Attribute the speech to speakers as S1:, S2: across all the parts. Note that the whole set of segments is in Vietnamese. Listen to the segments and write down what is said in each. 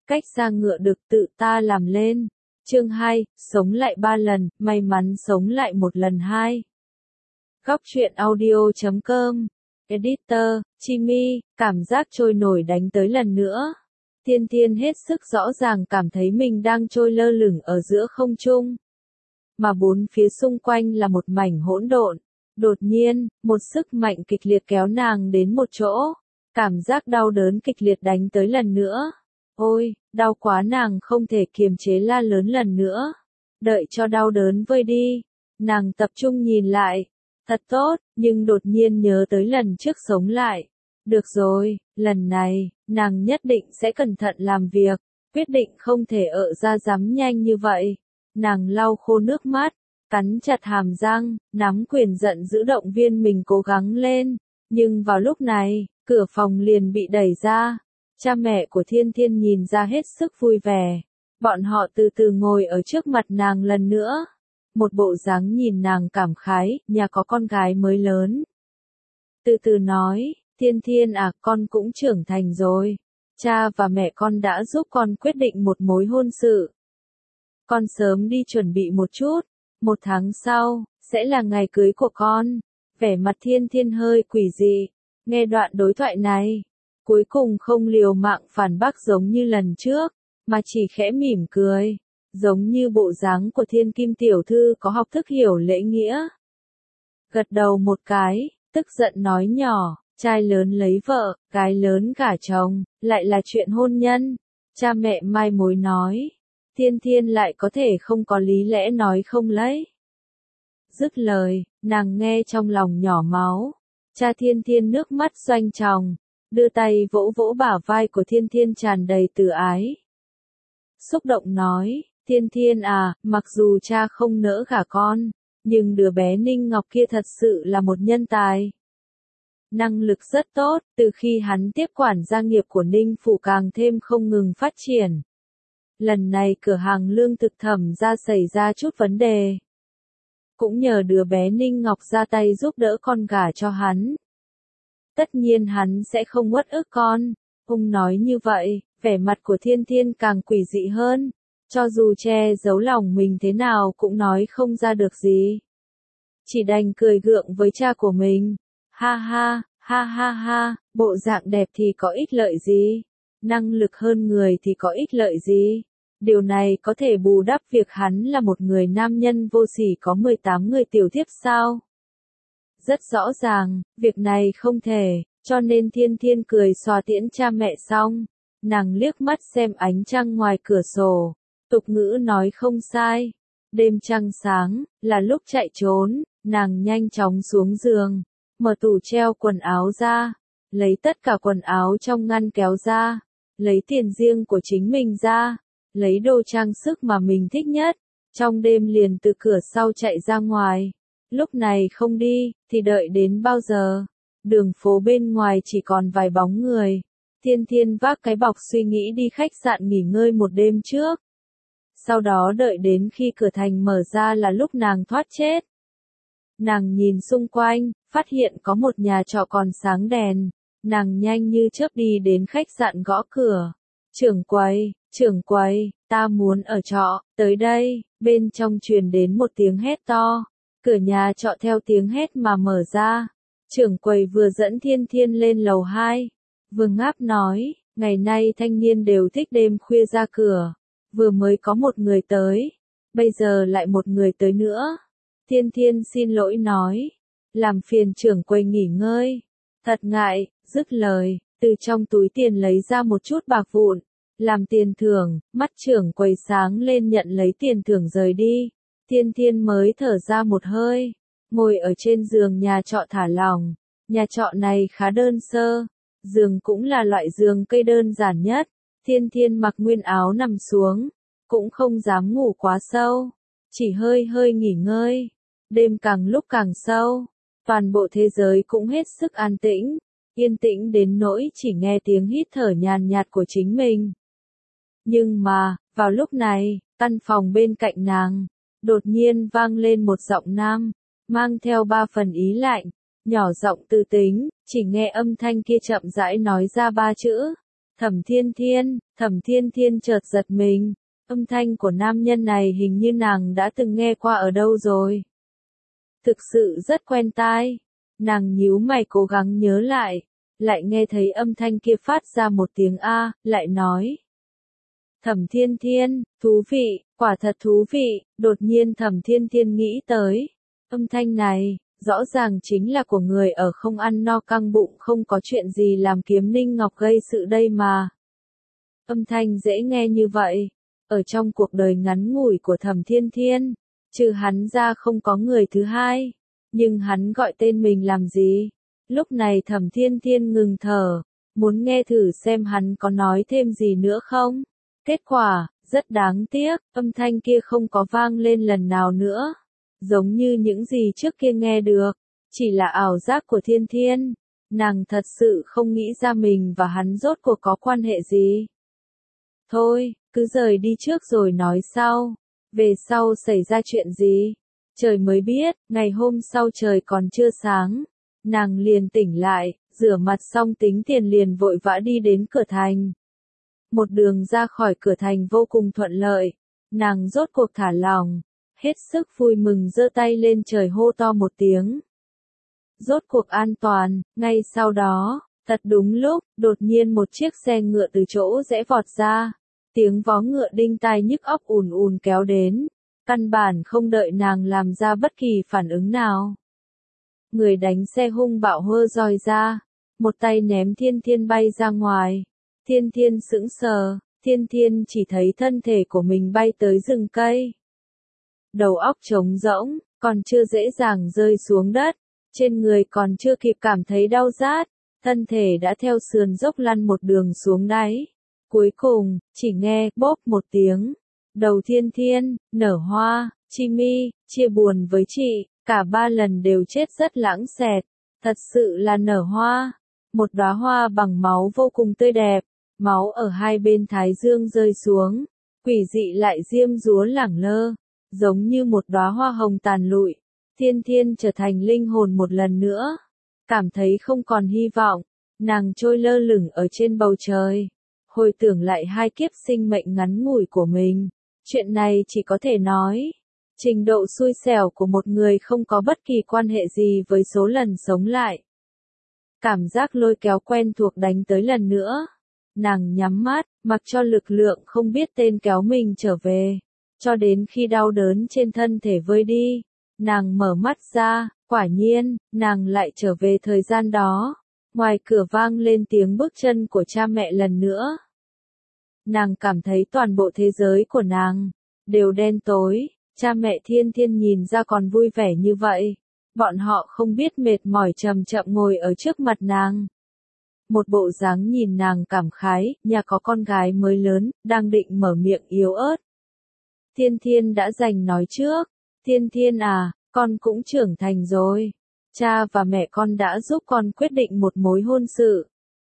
S1: cách xa ngựa được tự ta làm lên. Chương 2, sống lại 3 lần, may mắn sống lại một lần 2. Góc truyện audio.com. Editor, Chimi, cảm giác trôi nổi đánh tới lần nữa. Thiên Thiên hết sức rõ ràng cảm thấy mình đang trôi lơ lửng ở giữa không trung. Mà bốn phía xung quanh là một mảnh hỗn độn. Đột nhiên, một sức mạnh kịch liệt kéo nàng đến một chỗ. Cảm giác đau đớn kịch liệt đánh tới lần nữa. Ôi, đau quá, nàng không thể kiềm chế la lớn lần nữa. Đợi cho đau đớn vơi đi. Nàng tập trung nhìn lại. Thật tốt, nhưng đột nhiên nhớ tới lần trước sống lại. Được rồi, lần này, nàng nhất định sẽ cẩn thận làm việc. Quyết định không thể ra dám nhanh như vậy. Nàng lau khô nước mắt, cắn chặt hàm răng, nắm quyền giận giữ động viên mình cố gắng lên. Nhưng vào lúc này, cửa phòng liền bị đẩy ra. Cha mẹ của Thiên Thiên nhìn ra hết sức vui vẻ. Bọn họ từ từ ngồi ở trước mặt nàng lần nữa. Một bộ dáng nhìn nàng cảm khái, nhà có con gái mới lớn. Từ từ nói, Thiên Thiên à, con cũng trưởng thành rồi. Cha và mẹ con đã giúp con quyết định một mối hôn sự. Con sớm đi chuẩn bị một chút. 1 tháng sau, sẽ là ngày cưới của con. Vẻ mặt Thiên Thiên hơi quỷ dị. Nghe đoạn đối thoại này. Cuối cùng không liều mạng phản bác giống như lần trước. Mà chỉ khẽ mỉm cười. Giống như bộ dáng của Thiên Kim tiểu thư có học thức hiểu lễ nghĩa. Gật đầu một cái, tức giận nói nhỏ. Trai lớn lấy vợ, gái lớn gả chồng, lại là chuyện hôn nhân. Cha mẹ mai mối nói. Thiên Thiên lại có thể không có lý lẽ nói không lấy. Dứt lời, nàng nghe trong lòng nhỏ máu. Cha Thiên Thiên nước mắt doanh tròng, đưa tay vỗ vỗ bả vai của Thiên Thiên tràn đầy từ ái. Xúc động nói, Thiên Thiên à, mặc dù cha không nỡ gả con, nhưng đứa bé Ninh Ngọc kia thật sự là một nhân tài. Năng lực rất tốt, từ khi hắn tiếp quản gia nghiệp của Ninh Phủ càng thêm không ngừng phát triển. Lần này cửa hàng lương thực Thẩm gia xảy ra chút vấn đề. Cũng nhờ đứa bé Ninh Ngọc ra tay giúp đỡ con gả cho hắn. Tất nhiên hắn sẽ không uất ức con. Ông nói như vậy, vẻ mặt của Thiên Thiên càng quỷ dị hơn. Cho dù che giấu lòng mình thế nào cũng nói không ra được gì. Chỉ đành cười gượng với cha của mình. Ha ha, ha ha ha, bộ dạng đẹp thì có ích lợi gì? Năng lực hơn người thì có ích lợi gì? Điều này có thể bù đắp việc hắn là một người nam nhân vô sỉ có 18 người tiểu thiếp sao? Rất rõ ràng, việc này không thể, cho nên Thiên Thiên cười xòa tiễn cha mẹ xong. Nàng liếc mắt xem ánh trăng ngoài cửa sổ. Tục ngữ nói không sai. Đêm trăng sáng, là lúc chạy trốn, nàng nhanh chóng xuống giường. Mở tủ treo quần áo ra. Lấy tất cả quần áo trong ngăn kéo ra. Lấy tiền riêng của chính mình ra. Lấy đồ trang sức mà mình thích nhất. Trong đêm liền từ cửa sau chạy ra ngoài. Lúc này không đi, thì đợi đến bao giờ? Đường phố bên ngoài chỉ còn vài bóng người. Thiên Thiên vác cái bọc suy nghĩ đi khách sạn nghỉ ngơi một đêm trước. Sau đó đợi đến khi cửa thành mở ra là lúc nàng thoát chết. Nàng nhìn xung quanh, phát hiện có một nhà trọ còn sáng đèn. Nàng nhanh như chớp đi đến khách sạn gõ cửa. Trưởng quầy, ta muốn ở trọ, tới đây. Bên trong truyền đến một tiếng hét to. Cửa nhà trọ theo tiếng hét mà mở ra. Trưởng quầy vừa dẫn Thiên Thiên lên lầu 2. Vừa ngáp nói, ngày nay thanh niên đều thích đêm khuya ra cửa. Vừa mới có một người tới. Bây giờ lại một người tới nữa. Thiên Thiên xin lỗi nói. Làm phiền trưởng quầy nghỉ ngơi. Thật ngại, dứt lời, từ trong túi tiền lấy ra một chút bạc vụn. Làm tiền thưởng, mắt trưởng quầy sáng lên nhận lấy tiền thưởng rời đi. Thiên Thiên mới thở ra một hơi. Ngồi ở trên giường nhà trọ thả lỏng. Nhà trọ này khá đơn sơ. Giường cũng là loại giường cây đơn giản nhất. Thiên Thiên mặc nguyên áo nằm xuống. Cũng không dám ngủ quá sâu. Chỉ hơi hơi nghỉ ngơi. Đêm càng lúc càng sâu. Toàn bộ thế giới cũng hết sức an tĩnh. Yên tĩnh đến nỗi chỉ nghe tiếng hít thở nhàn nhạt của chính mình. Nhưng mà, vào lúc này, căn phòng bên cạnh nàng, đột nhiên vang lên một giọng nam, mang theo 3 phần ý lạnh, nhỏ giọng tư tính, chỉ nghe âm thanh kia chậm rãi nói ra 3 chữ. Thẩm Thiên Thiên chợt giật mình, âm thanh của nam nhân này hình như nàng đã từng nghe qua ở đâu rồi. Thực sự rất quen tai, nàng nhíu mày cố gắng nhớ lại nghe thấy âm thanh kia phát ra một tiếng A, lại nói. Thẩm Thiên Thiên, thú vị, quả thật thú vị, đột nhiên Thẩm Thiên Thiên nghĩ tới. Âm thanh này, rõ ràng chính là của người ở không ăn no căng bụng không có chuyện gì làm Kiếm Ninh Ngọc gây sự đây mà. Âm thanh dễ nghe như vậy, ở trong cuộc đời ngắn ngủi của Thẩm Thiên Thiên, trừ hắn ra không có người thứ hai, nhưng hắn gọi tên mình làm gì? Lúc này Thẩm Thiên Thiên ngừng thở, muốn nghe thử xem hắn có nói thêm gì nữa không? Kết quả, rất đáng tiếc, âm thanh kia không có vang lên lần nào nữa. Giống như những gì trước kia nghe được, chỉ là ảo giác của Thiên Thiên. Nàng thật sự không nghĩ ra mình và hắn rốt cuộc có quan hệ gì. Thôi, cứ rời đi trước rồi nói sau. Về sau xảy ra chuyện gì? Trời mới biết, ngày hôm sau trời còn chưa sáng. Nàng liền tỉnh lại, rửa mặt xong tính tiền liền vội vã đi đến cửa thành. Một đường ra khỏi cửa thành vô cùng thuận lợi, nàng rốt cuộc thả lòng, hết sức vui mừng giơ tay lên trời hô to một tiếng. Rốt cuộc an toàn, ngay sau đó, thật đúng lúc, đột nhiên một chiếc xe ngựa từ chỗ rẽ vọt ra, tiếng vó ngựa đinh tai nhức óc ùn ùn kéo đến, căn bản không đợi nàng làm ra bất kỳ phản ứng nào. Người đánh xe hung bạo hơ roi ra, một tay ném Thiên Thiên bay ra ngoài. Thiên Thiên sững sờ, Thiên Thiên chỉ thấy thân thể của mình bay tới rừng cây. Đầu óc trống rỗng, còn chưa dễ dàng rơi xuống đất, trên người còn chưa kịp cảm thấy đau rát, thân thể đã theo sườn dốc lăn một đường xuống đáy. Cuối cùng, chỉ nghe bốp một tiếng, đầu Thiên Thiên nở hoa, Chi Mi chia buồn với chị, cả ba lần đều chết rất lãng xẹt, thật sự là nở hoa, một đóa hoa bằng máu vô cùng tươi đẹp. Máu ở hai bên thái dương rơi xuống, quỷ dị lại diêm dúa lẳng lơ, giống như một đóa hoa hồng tàn lụi. Thiên Thiên trở thành linh hồn một lần nữa, cảm thấy không còn hy vọng, nàng trôi lơ lửng ở trên bầu trời, hồi tưởng lại hai kiếp sinh mệnh ngắn ngủi của mình. Chuyện này chỉ có thể nói, trình độ xui xẻo của một người không có bất kỳ quan hệ gì với số lần sống lại. Cảm giác lôi kéo quen thuộc đánh tới lần nữa. Nàng nhắm mắt, mặc cho lực lượng không biết tên kéo mình trở về, cho đến khi đau đớn trên thân thể vơi đi, nàng mở mắt ra, quả nhiên, nàng lại trở về thời gian đó. Ngoài cửa vang lên tiếng bước chân của cha mẹ lần nữa. Nàng cảm thấy toàn bộ thế giới của nàng đều đen tối, cha mẹ Thiên Thiên nhìn ra còn vui vẻ như vậy, bọn họ không biết mệt mỏi chậm chậm ngồi ở trước mặt nàng. Một bộ dáng nhìn nàng cảm khái, nhà có con gái mới lớn, đang định mở miệng yếu ớt. Thiên Thiên đã giành nói trước, Thiên Thiên à, con cũng trưởng thành rồi. Cha và mẹ con đã giúp con quyết định một mối hôn sự.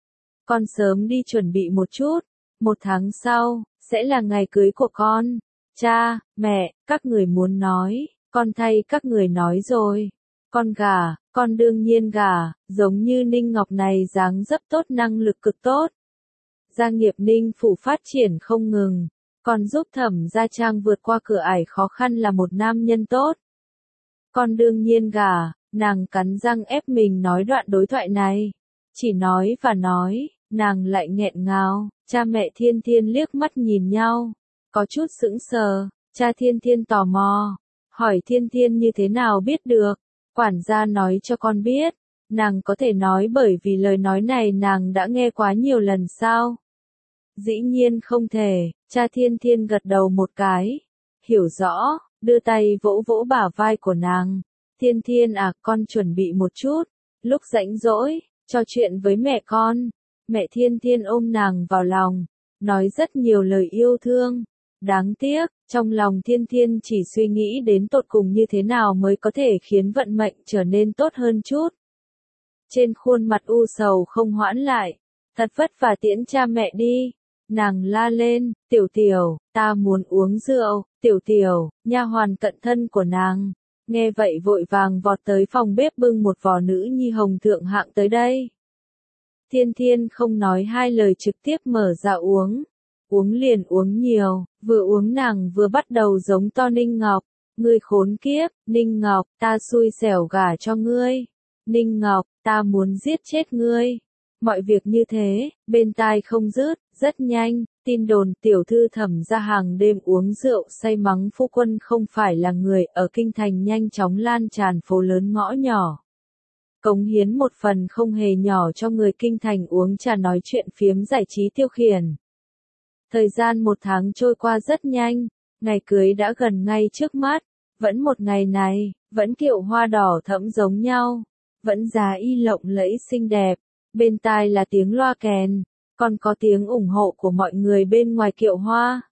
S1: Con sớm đi chuẩn bị một chút, 1 tháng sau, sẽ là ngày cưới của con. Cha, mẹ, các người muốn nói, con thay các người nói rồi. Con gả, con đương nhiên gả, giống như Ninh Ngọc này dáng dấp tốt năng lực cực tốt. Gia nghiệp Ninh phủ phát triển không ngừng, còn giúp Thẩm Gia Trang vượt qua cửa ải khó khăn là một nam nhân tốt. Con đương nhiên gả, nàng cắn răng ép mình nói đoạn đối thoại này. Chỉ nói và nói, nàng lại nghẹn ngào, cha mẹ Thiên Thiên liếc mắt nhìn nhau, có chút sững sờ, cha Thiên Thiên tò mò, hỏi Thiên Thiên như thế nào biết được. Quản gia nói cho con biết, nàng có thể nói bởi vì lời nói này nàng đã nghe quá nhiều lần sao? Dĩ nhiên không thể, cha Thiên Thiên gật đầu một cái, hiểu rõ, đưa tay vỗ vỗ bả vai của nàng. Thiên Thiên à, con chuẩn bị một chút, lúc rảnh rỗi, trò chuyện với mẹ con. Mẹ Thiên Thiên ôm nàng vào lòng, nói rất nhiều lời yêu thương. Đáng tiếc, trong lòng Thiên Thiên chỉ suy nghĩ đến tột cùng như thế nào mới có thể khiến vận mệnh trở nên tốt hơn chút. Trên khuôn mặt u sầu không hoãn lại, thật vất vả tiễn cha mẹ đi. Nàng la lên, Tiểu Tiểu, ta muốn uống rượu. Tiểu Tiểu, nha hoàn cận thân của nàng, nghe vậy vội vàng vọt tới phòng bếp bưng một vò nữ nhi hồng thượng hạng tới đây. Thiên Thiên không nói hai lời trực tiếp mở ra uống. Uống liền uống nhiều, vừa uống nàng vừa bắt đầu giống to Ninh Ngọc. Ngươi khốn kiếp, Ninh Ngọc, ta xui xẻo gả cho ngươi. Ninh Ngọc, ta muốn giết chết ngươi. Mọi việc như thế, bên tai không dứt, rất nhanh, tin đồn tiểu thư Thẩm gia hàng đêm uống rượu say mắng phu quân không phải là người ở kinh thành nhanh chóng lan tràn phố lớn ngõ nhỏ. Cống hiến một phần không hề nhỏ cho người kinh thành uống trà nói chuyện phiếm giải trí tiêu khiển. Thời gian 1 tháng trôi qua rất nhanh, ngày cưới đã gần ngay trước mắt, vẫn một ngày này, vẫn kiệu hoa đỏ thẫm giống nhau, vẫn giá y lộng lẫy xinh đẹp, bên tai là tiếng loa kèn, còn có tiếng ủng hộ của mọi người bên ngoài kiệu hoa.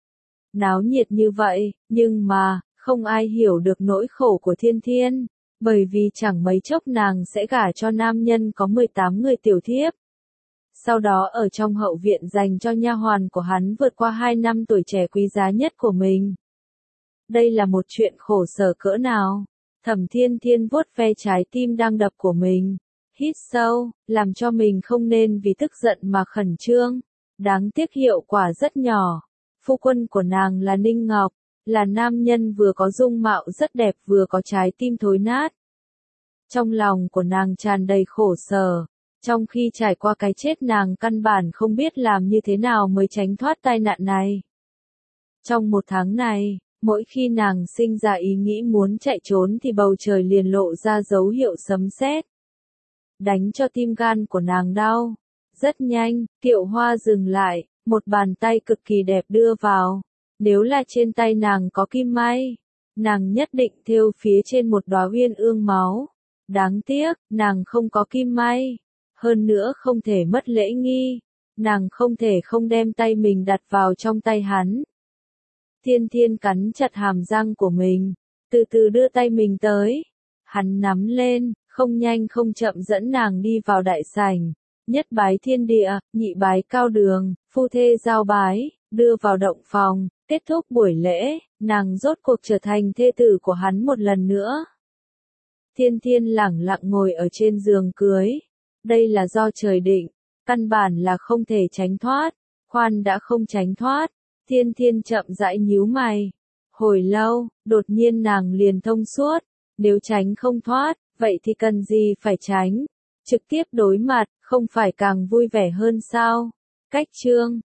S1: Náo nhiệt như vậy, nhưng mà, không ai hiểu được nỗi khổ của Thiên Thiên, bởi vì chẳng mấy chốc nàng sẽ gả cho nam nhân có 18 người tiểu thiếp. Sau đó ở trong hậu viện dành cho nha hoàn của hắn vượt qua 2 năm tuổi trẻ quý giá nhất của mình. Đây là một chuyện khổ sở cỡ nào? Thẩm Thiên Thiên vuốt ve trái tim đang đập của mình, hít sâu, làm cho mình không nên vì tức giận mà khẩn trương. Đáng tiếc hiệu quả rất nhỏ. Phu quân của nàng là Ninh Ngọc, là nam nhân vừa có dung mạo rất đẹp vừa có trái tim thối nát. Trong lòng của nàng tràn đầy khổ sở. Trong khi trải qua cái chết nàng căn bản không biết làm như thế nào mới tránh thoát tai nạn này. Trong 1 tháng này, mỗi khi nàng sinh ra ý nghĩ muốn chạy trốn thì bầu trời liền lộ ra dấu hiệu sấm sét, đánh cho tim gan của nàng đau. Rất nhanh, kiệu hoa dừng lại, một bàn tay cực kỳ đẹp đưa vào. Nếu là trên tay nàng có kim may, nàng nhất định thêu phía trên một đóa uyên ương máu. Đáng tiếc, nàng không có kim may. Hơn nữa không thể mất lễ nghi, nàng không thể không đem tay mình đặt vào trong tay hắn. Thiên Thiên cắn chặt hàm răng của mình, từ từ đưa tay mình tới. Hắn nắm lên, không nhanh không chậm dẫn nàng đi vào đại sảnh. Nhất bái thiên địa, nhị bái cao đường, phu thê giao bái, đưa vào động phòng, kết thúc buổi lễ, nàng rốt cuộc trở thành thê tử của hắn một lần nữa. Thiên Thiên lẳng lặng ngồi ở trên giường cưới. Đây là do trời định, căn bản là không thể tránh thoát, khoan đã không tránh thoát. Thiên Thiên chậm rãi nhíu mày. Hồi lâu, đột nhiên nàng liền thông suốt, nếu tránh không thoát, vậy thì cần gì phải tránh? Trực tiếp đối mặt, không phải càng vui vẻ hơn sao? Cách chương